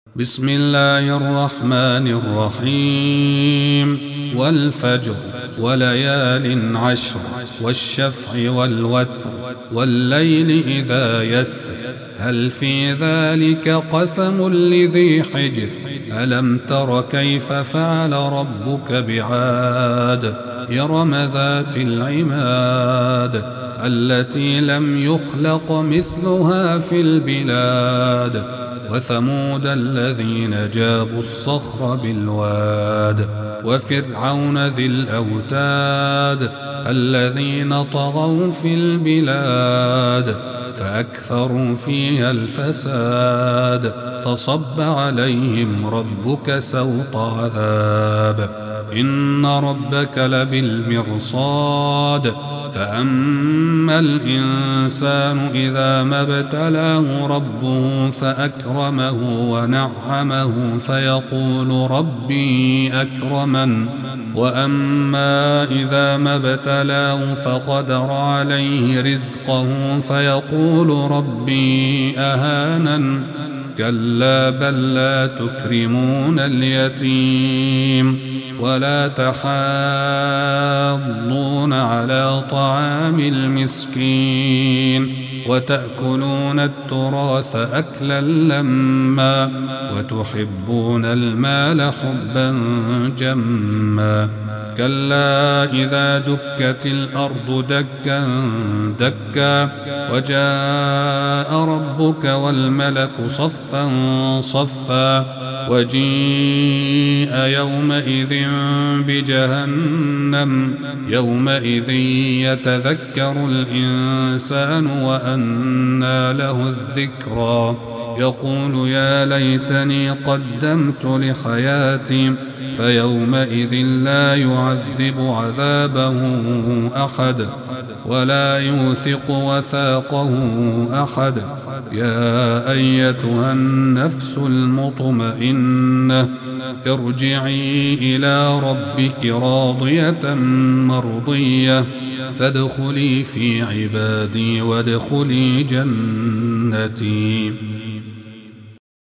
بسم الله الرحمن الرحيم والفجر وليال عشر والشفع والوتر والليل إذا يسر هل في ذلك قسم لذي حجر ألم تر كيف فعل ربك بعاد إرم ذات العماد التي لم يخلق مثلها في البلاد وثمود الذين جابوا الصخر بالواد وفرعون ذي الأوتاد الذين طغوا في البلاد فأكثروا فيها الفساد فصب عليهم ربك سوط عذاب إن ربك لبالمرصاد فأما الإنسان إذا ما ابتلاه ربه فأكرمه ونعمه فيقول ربي أكرمن وأما إذا ما ابتلاه فقدر عليه رزقه فيقول ربي أهانن كلا بل لا تكرمون اليتيم ولا تحاضون على طعام المسكين وتأكلون التراث أكلا لما وتحبون المال حبا جما كلا إذا دكت الأرض دكا دكا وجاء ربك والملك صفا صفا وجيء يومئذ بجهنم يومئذ يتذكر الإنسان وأنى له الذكرى يقول يا ليتني قدمت لحياتي فيومئذ لا يعذب عذابه أحد ولا يوثق وثاقه أحد يا أيتها النفس المطمئنة ارجعي إلى ربك راضية مرضية فادخلي في عبادي وادخلي جنتي.